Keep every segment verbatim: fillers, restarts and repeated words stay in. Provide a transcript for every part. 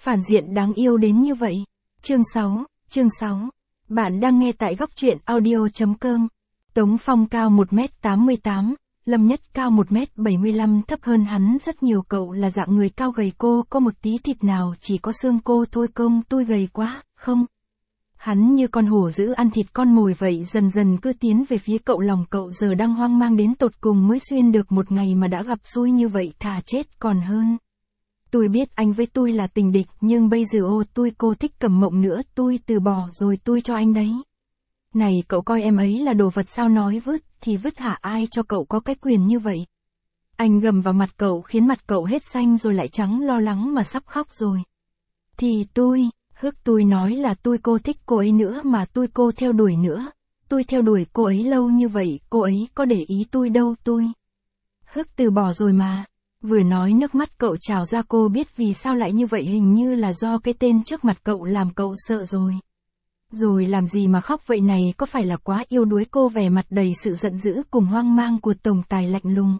Phản diện đáng yêu đến như vậy. Chương sáu, chương sáu. Bạn đang nghe tại góc truyện audio chấm com. Tống Phong cao một mét tám mươi tám, Lâm Nhất cao một mét bảy mươi lăm, thấp hơn hắn rất nhiều. Cậu là dạng người cao gầy, cô có một tí thịt nào, chỉ có xương cô thôi. Công tôi gầy quá, không? Hắn như con hổ dữ ăn thịt con mồi vậy, dần dần cứ tiến về phía cậu. Lòng cậu giờ đang hoang mang đến tột cùng, mới xuyên được một ngày mà đã gặp xui như vậy, thà chết còn hơn. Tôi biết anh với tôi là tình địch, nhưng bây giờ ô tôi cô thích Cẩm Mộng nữa, tôi từ bỏ rồi, tôi cho anh đấy. Này cậu coi em ấy là đồ vật sao, nói vứt thì vứt hả, ai cho cậu có cái quyền như vậy? Anh gầm vào mặt cậu khiến mặt cậu hết xanh rồi lại trắng, lo lắng mà sắp khóc rồi. Thì tôi, hức tôi nói là tôi cô thích cô ấy nữa mà, tôi cô theo đuổi nữa. Tôi theo đuổi cô ấy lâu như vậy, cô ấy có để ý tôi đâu, tôi. Hức từ bỏ rồi mà. Vừa nói nước mắt cậu trào ra, cô biết vì sao lại như vậy, hình như là do cái tên trước mặt cậu làm cậu sợ rồi. Rồi làm gì mà khóc vậy này, có phải là quá yêu đuối? Cô vẻ mặt đầy sự giận dữ cùng hoang mang của tổng tài lạnh lùng.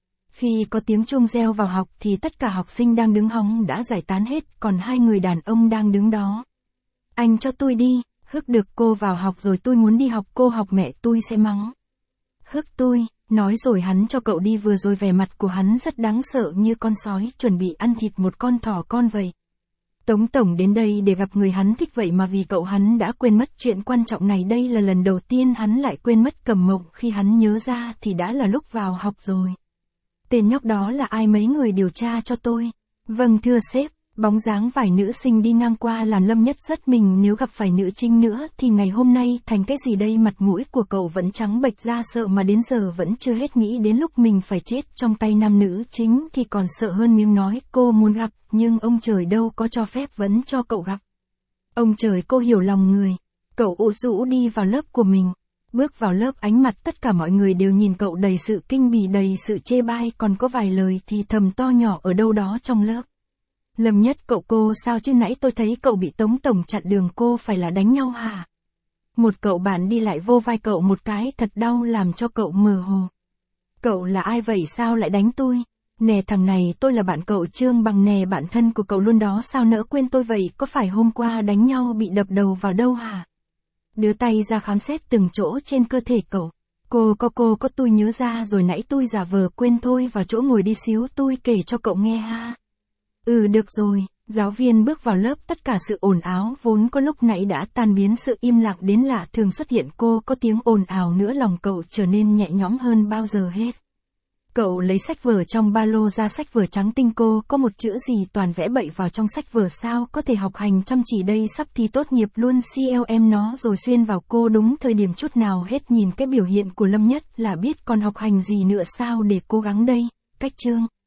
Khi có tiếng chuông reo vào học thì tất cả học sinh đang đứng hóng đã giải tán hết, còn hai người đàn ông đang đứng đó. Anh cho tôi đi, hức được cô vào học rồi, tôi muốn đi học, cô học mẹ tôi sẽ mắng. Hức tôi, nói rồi hắn cho cậu đi. Vừa rồi vẻ mặt của hắn rất đáng sợ, như con sói chuẩn bị ăn thịt một con thỏ con vậy. Tống tổng đến đây để gặp người hắn thích vậy mà vì cậu hắn đã quên mất chuyện quan trọng này. Đây là lần đầu tiên hắn lại quên mất Cẩm Mộng, khi hắn nhớ ra thì đã là lúc vào học rồi. Tên nhóc đó là ai, mấy người điều tra cho tôi. Vâng thưa sếp. Bóng dáng vài nữ sinh đi ngang qua làm Lâm Nhất rất mình, nếu gặp phải nữ chính nữa thì ngày hôm nay thành cái gì đây? Mặt mũi của cậu vẫn trắng bệch ra, sợ mà đến giờ vẫn chưa hết, nghĩ đến lúc mình phải chết trong tay nam nữ chính thì còn sợ hơn. Miếng nói cô muốn gặp, nhưng ông trời đâu có cho phép vẫn cho cậu gặp. Ông trời, cô hiểu lòng người. Cậu ủ rũ đi vào lớp của mình. Bước vào lớp, ánh mặt tất cả mọi người đều nhìn cậu đầy sự kinh bỉ, đầy sự chê bai, còn có vài lời thì thầm to nhỏ ở đâu đó trong lớp. Lâm Nhất, cậu cô sao chứ, nãy tôi thấy cậu bị Tống tổng chặn đường, cô phải là đánh nhau hả? Một cậu bạn đi lại vô vai cậu một cái thật đau, làm cho cậu mơ hồ. Cậu là ai vậy, sao lại đánh tôi? Nè thằng này, tôi là bạn cậu Trương Bằng nè, bạn thân của cậu luôn đó, sao nỡ quên tôi vậy? Có phải hôm qua đánh nhau bị đập đầu vào đâu hả? Đưa tay ra khám xét từng chỗ trên cơ thể cậu. Cô có cô có tôi nhớ ra rồi, nãy tôi giả vờ quên thôi, vào chỗ ngồi đi xíu, tôi kể cho cậu nghe ha. Ừ được rồi. Giáo viên bước vào lớp, tất cả sự ồn ào vốn có lúc nãy đã tan biến, sự im lặng đến lạ thường xuất hiện. Cô có tiếng ồn ào nữa, lòng cậu trở nên nhẹ nhõm hơn bao giờ hết. Cậu lấy sách vở trong ba lô ra, sách vở trắng tinh. Cô có một chữ gì toàn vẽ bậy vào trong sách vở, sao có thể học hành chăm chỉ đây, sắp thi tốt nghiệp luôn, clm nó rồi xuyên vào cô đúng thời điểm chút nào hết. Nhìn cái biểu hiện của Lâm Nhất là biết còn học hành gì nữa sao, để cố gắng đây. Cách chương